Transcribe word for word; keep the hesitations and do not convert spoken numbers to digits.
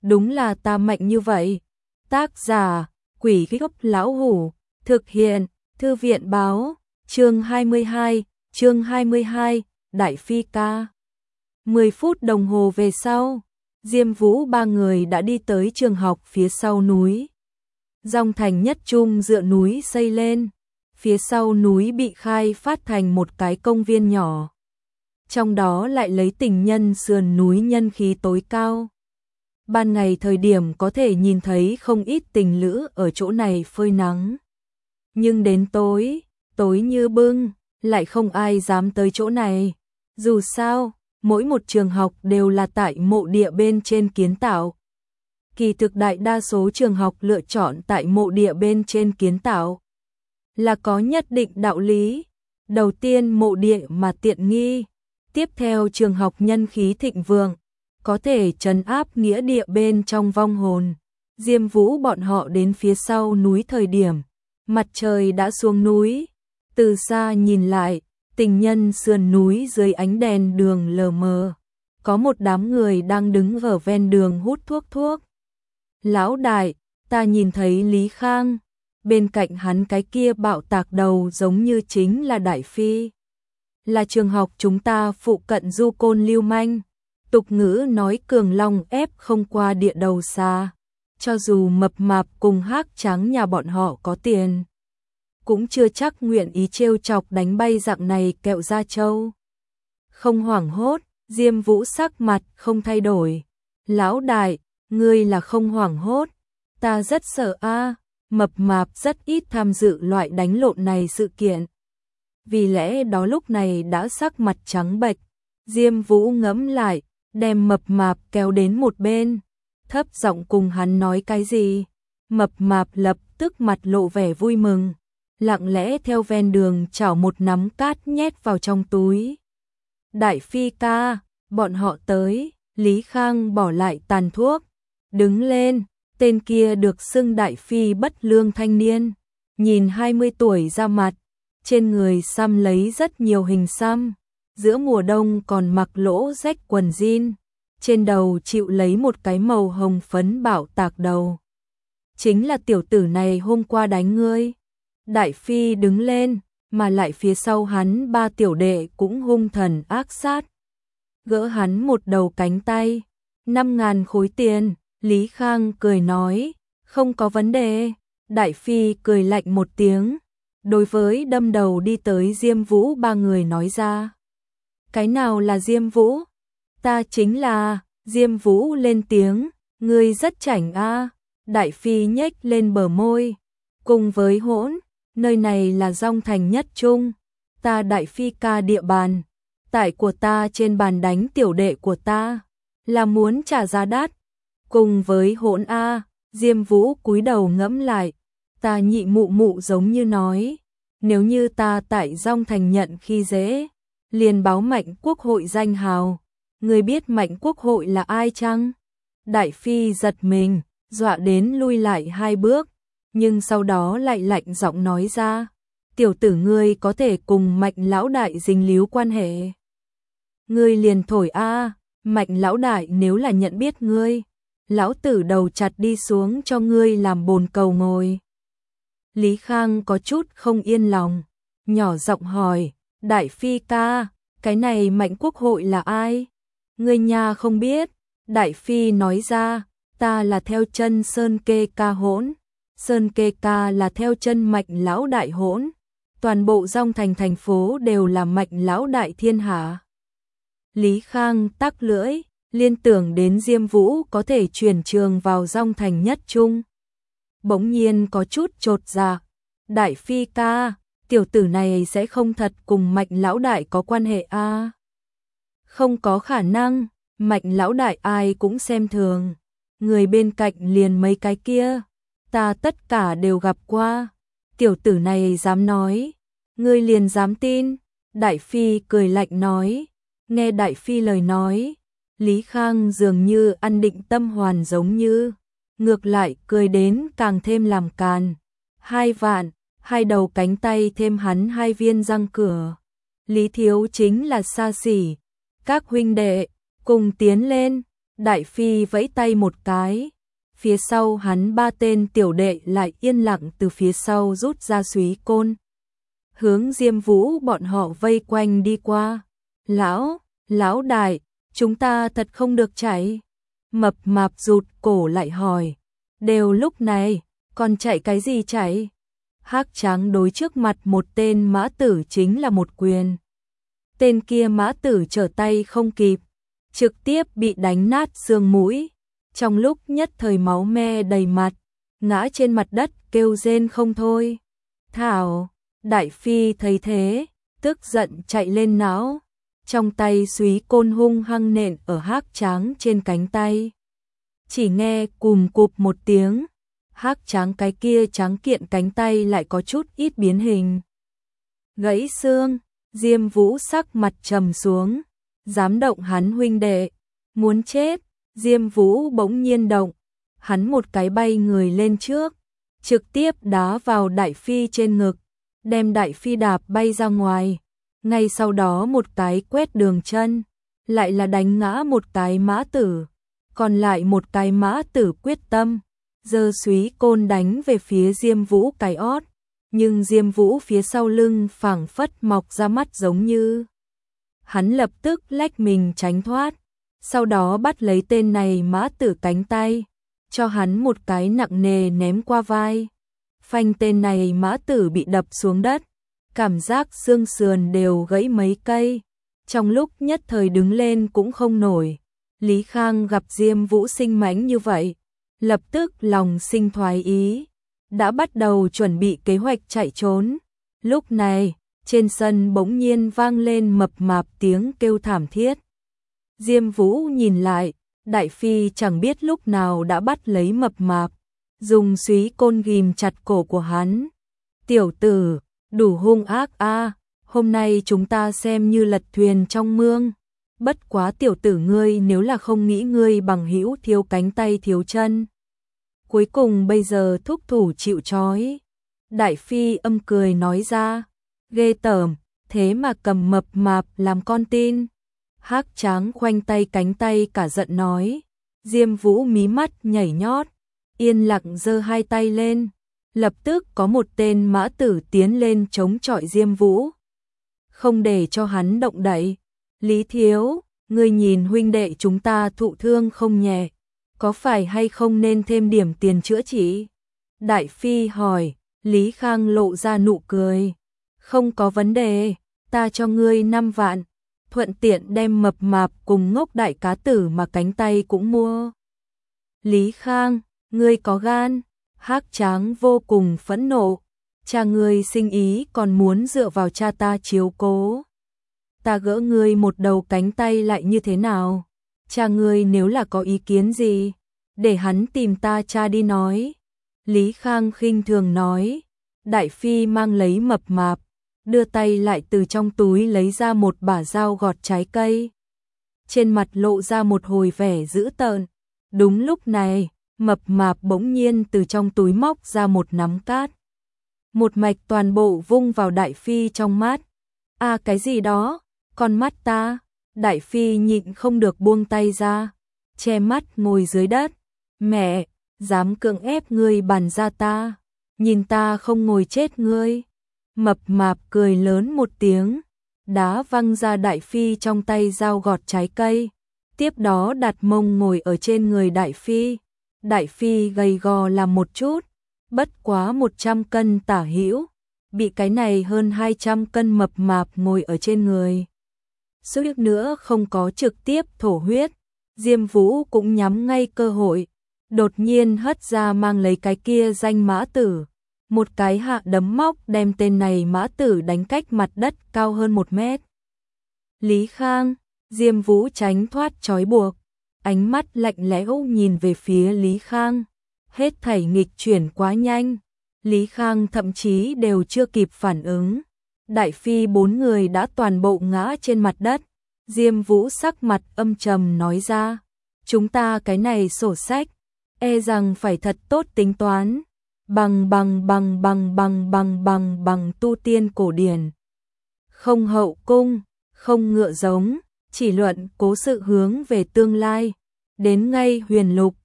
đúng là ta mạnh như vậy. Tác giả, Quỷ Gốc Lão Hủ, thực hiện, Thư viện báo, chương hai mươi hai, chương hai mươi hai, Đại Phi ca. mười phút đồng hồ về sau, Diêm Vũ ba người đã đi tới trường học phía sau núi. Dòng thành nhất trung dựa núi xây lên, phía sau núi bị khai phát thành một cái công viên nhỏ. Trong đó lại lấy tình nhân sườn núi nhân khí tối cao. Ban ngày thời điểm có thể nhìn thấy không ít tình lữ ở chỗ này phơi nắng. Nhưng đến tối, tối như bưng, lại không ai dám tới chỗ này. Dù sao, mỗi một trường học đều là tại mộ địa bên trên kiến tạo. Kỳ thực đại đa số trường học lựa chọn tại mộ địa bên trên kiến tạo là có nhất định đạo lý. Đầu tiên mộ địa mà tiện nghi, tiếp theo trường học nhân khí thịnh vượng, có thể trấn áp nghĩa địa bên trong vong hồn. Diêm Vũ bọn họ đến phía sau núi thời điểm, mặt trời đã xuống núi, từ xa nhìn lại, tình nhân sườn núi dưới ánh đèn đường lờ mờ, có một đám người đang đứng ở ven đường hút thuốc thuốc. Lão đại, ta nhìn thấy Lý Khang, bên cạnh hắn cái kia bạo tạc đầu giống như chính là Đại Phi. Là trường học chúng ta phụ cận du côn lưu manh, tục ngữ nói cường long ép không qua địa đầu xa, cho dù mập mạp cùng hác trắng nhà bọn họ có tiền, cũng chưa chắc nguyện ý trêu chọc đánh bay dạng này kẹo da trâu. Không hoảng hốt, Diêm Vũ sắc mặt không thay đổi. Lão đại, ngươi là không hoảng hốt, ta rất sợ a, mập mạp rất ít tham dự loại đánh lộn này sự kiện. Vì lẽ đó lúc này đã sắc mặt trắng bệch. Diêm Vũ ngẫm lại, đem mập mạp kéo đến một bên, thấp giọng cùng hắn nói cái gì. Mập mạp lập tức mặt lộ vẻ vui mừng, lặng lẽ theo ven đường chảo một nắm cát nhét vào trong túi. Đại Phi ca, bọn họ tới. Lý Khang bỏ lại tàn thuốc, đứng lên. Tên kia được xưng Đại Phi bất lương thanh niên, nhìn hai mươi tuổi ra mặt, trên người xăm lấy rất nhiều hình xăm, giữa mùa đông còn mặc lỗ rách quần jean, trên đầu chịu lấy một cái màu hồng phấn bạo tạc đầu. Chính là tiểu tử này hôm qua đánh ngươi. Đại Phi đứng lên, mà lại phía sau hắn ba tiểu đệ cũng hung thần ác sát. Gỡ hắn một đầu cánh tay, năm ngàn khối tiền. Lý Khang cười nói, không có vấn đề. Đại Phi cười lạnh một tiếng, đối với đâm đầu đi tới Diêm Vũ ba người nói ra. Cái nào là Diêm Vũ? Ta chính là. Diêm Vũ lên tiếng, ngươi rất chảnh a. Đại Phi nhếch lên bờ môi, cùng với hỗn, nơi này là Dong Thành nhất trung, ta Đại Phi ca địa bàn, tại của ta trên bàn đánh tiểu đệ của ta, là muốn trả giá đắt. Cùng với hỗn a. Diêm Vũ cúi đầu ngẫm lại, ta nhị mụ mụ giống như nói, nếu như ta tại Dong Thành nhận khi dễ, liền báo Mạnh Quốc hội danh hào. Người biết Mạnh Quốc hội là ai chăng? Đại Phi giật mình, dọa đến lui lại hai bước, nhưng sau đó lại lạnh giọng nói ra, tiểu tử ngươi có thể cùng Mạnh lão đại dính líu quan hệ. Ngươi liền thổi a. Mạnh lão đại nếu là nhận biết ngươi, lão tử đầu chặt đi xuống cho ngươi làm bồn cầu ngồi. Lý Khang có chút không yên lòng, nhỏ giọng hỏi, Đại Phi ca, cái này Mạnh Quốc hội là ai? Ngươi nha không biết. Đại Phi nói ra, ta là theo chân Sơn Kê ca hỗn, Sơn Kê ca là theo chân Mạnh lão đại hỗn, toàn bộ Dong Thành thành phố đều là Mạnh lão đại thiên hạ. Lý Khang tắc lưỡi, liên tưởng đến Diêm Vũ có thể chuyển trường vào Dong Thành nhất trung. Bỗng nhiên có chút chột dạ. Đại Phi ca, tiểu tử này sẽ không thật cùng Mạnh lão đại có quan hệ a? À? Không có khả năng, Mạnh lão đại ai cũng xem thường, người bên cạnh liền mấy cái kia, ta tất cả đều gặp qua. Tiểu tử này dám nói, ngươi liền dám tin. Đại Phi cười lạnh nói. Nghe Đại Phi lời nói, Lý Khang dường như ăn định tâm hoàn giống như, ngược lại cười đến càng thêm làm càn. Hai vạn, hai đầu cánh tay thêm hắn hai viên răng cửa. Lý thiếu chính là xa xỉ, các huynh đệ, cùng tiến lên. Đại Phi vẫy tay một cái. Phía sau hắn ba tên tiểu đệ lại yên lặng từ phía sau rút ra súy côn. Hướng Diêm Vũ bọn họ vây quanh đi qua. Lão, lão đại, chúng ta thật không được chạy. Mập mạp rụt cổ lại hỏi. Đều lúc này, còn chạy cái gì chạy? Hắc Tráng đối trước mặt một tên mã tử chính là một quyền. Tên kia mã tử trở tay không kịp, trực tiếp bị đánh nát xương mũi. Trong lúc nhất thời máu me đầy mặt, ngã trên mặt đất kêu rên không thôi. Thảo, Đại Phi thấy thế, tức giận chạy lên não, trong tay súy côn hung hăng nện ở Hắc Tráng trên cánh tay. Chỉ nghe cùm cụp một tiếng, Hắc Tráng cái kia tráng kiện cánh tay lại có chút ít biến hình. Gãy xương, Diêm Vũ sắc mặt trầm xuống, dám động hắn huynh đệ, muốn chết. Diêm Vũ bỗng nhiên động, hắn một cái bay người lên trước, trực tiếp đá vào Đại Phi trên ngực, đem Đại Phi đạp bay ra ngoài. Ngay sau đó một cái quét đường chân, lại là đánh ngã một cái mã tử, còn lại một cái mã tử quyết tâm, giơ súy côn đánh về phía Diêm Vũ cái ót, nhưng Diêm Vũ phía sau lưng phảng phất mọc ra mắt giống như. Hắn lập tức lách mình tránh thoát, sau đó bắt lấy tên này mã tử cánh tay, cho hắn một cái nặng nề ném qua vai. Phanh, tên này mã tử bị đập xuống đất, cảm giác xương sườn đều gãy mấy cây, trong lúc nhất thời đứng lên cũng không nổi. Lý Khang gặp Diêm Vũ sinh mãnh như vậy, lập tức lòng sinh thoái ý, đã bắt đầu chuẩn bị kế hoạch chạy trốn. Lúc này, trên sân bỗng nhiên vang lên mập mạp tiếng kêu thảm thiết. Diêm Vũ nhìn lại, Đại Phi chẳng biết lúc nào đã bắt lấy mập mạp, dùng súy côn ghim chặt cổ của hắn. Tiểu tử, đủ hung ác a, hôm nay chúng ta xem như lật thuyền trong mương. Bất quá tiểu tử ngươi nếu là không nghĩ ngươi bằng hữu thiếu cánh tay thiếu chân, cuối cùng bây giờ thúc thủ chịu trói. Đại Phi âm cười nói ra, ghê tởm, thế mà cầm mập mạp làm con tin. Hắc Tráng khoanh tay cánh tay cả giận nói. Diêm Vũ mí mắt nhảy nhót, yên lặng giơ hai tay lên, lập tức có một tên mã tử tiến lên chống chọi Diêm Vũ, không để cho hắn động đậy. Lý thiếu, ngươi nhìn huynh đệ chúng ta thụ thương không nhẹ, có phải hay không nên thêm điểm tiền chữa trị? Đại Phi hỏi. Lý Khang lộ ra nụ cười, không có vấn đề, ta cho ngươi năm vạn, thuận tiện đem mập mạp cùng ngốc đại cá tử mà cánh tay cũng mua. Lý Khang, ngươi có gan? Hắc Tráng vô cùng phẫn nộ, cha ngươi sinh ý còn muốn dựa vào cha ta chiếu cố, ta gỡ ngươi một đầu cánh tay lại như thế nào? Cha ngươi nếu là có ý kiến gì, để hắn tìm ta cha đi nói. Lý Khang khinh thường nói. Đại Phi mang lấy mập mạp, đưa tay lại từ trong túi lấy ra một bả dao gọt trái cây, trên mặt lộ ra một hồi vẻ dữ tợn. Đúng lúc này, mập mạp bỗng nhiên từ trong túi móc ra một nắm cát, một mạch toàn bộ vung vào Đại Phi trong mắt. A à, cái gì đó? Con mắt ta. Đại Phi nhịn không được buông tay ra, che mắt ngồi dưới đất. Mẹ, dám cưỡng ép ngươi bàn ra ta, nhìn ta không ngồi chết ngươi. Mập mạp cười lớn một tiếng, đá văng ra Đại Phi trong tay dao gọt trái cây, tiếp đó đặt mông ngồi ở trên người Đại Phi. Đại Phi gầy gò làm một chút, bất quá một trăm cân tả hữu, bị cái này hơn hai trăm cân mập mạp ngồi ở trên người, suýt nữa không có trực tiếp thổ huyết. Diêm Vũ cũng nhắm ngay cơ hội, đột nhiên hất ra mang lấy cái kia danh mã tử, một cái hạ đấm móc đem tên này mã tử đánh cách mặt đất cao hơn một mét. Lý Khang, Diêm Vũ tránh thoát trói buộc, ánh mắt lạnh lẽo nhìn về phía Lý Khang, hết thảy nghịch chuyển quá nhanh, Lý Khang thậm chí đều chưa kịp phản ứng. Đại Phi bốn người đã toàn bộ ngã trên mặt đất. Diêm Vũ sắc mặt âm trầm nói ra, chúng ta cái này sổ sách, e rằng phải thật tốt tính toán. Bằng bằng bằng bằng bằng bằng bằng bằng tu tiên cổ điển, không hậu cung, không ngựa giống, chỉ luận cố sự hướng về tương lai. đến ngay huyền lục,